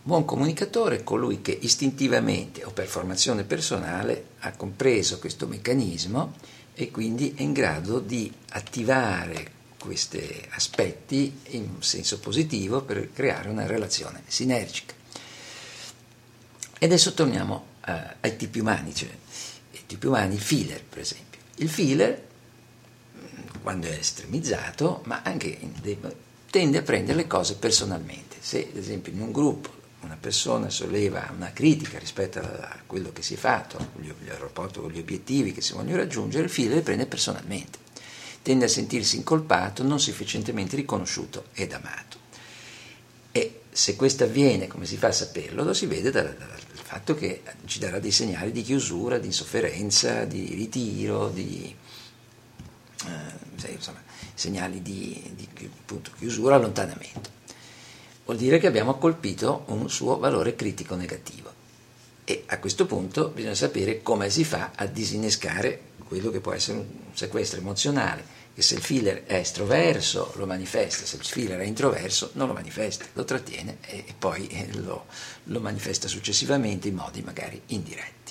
Buon comunicatore è colui che istintivamente o per formazione personale ha compreso questo meccanismo e quindi è in grado di attivare questi aspetti in un senso positivo per creare una relazione sinergica. E adesso torniamo ai tipi umani, cioè i tipi umani, il filler per esempio. Il filler, quando è estremizzato, ma anche tende a prendere le cose personalmente. Se ad esempio in un gruppo una persona solleva una critica rispetto a quello che si è fatto, il rapporto con gli obiettivi che si vogliono raggiungere, il filler le prende personalmente. Tende a sentirsi incolpato, non sufficientemente riconosciuto ed amato. E se questo avviene, come si fa a saperlo? Lo si vede dal fatto che ci darà dei segnali di chiusura, di insofferenza, di ritiro, insomma, segnali di appunto, chiusura, allontanamento. Vuol dire che abbiamo colpito un suo valore critico negativo. E a questo punto bisogna sapere come si fa a disinnescare quello che può essere un sequestro emozionale, che se il filler è estroverso lo manifesta, se il filler è introverso non lo manifesta, lo trattiene e poi lo manifesta successivamente in modi magari indiretti.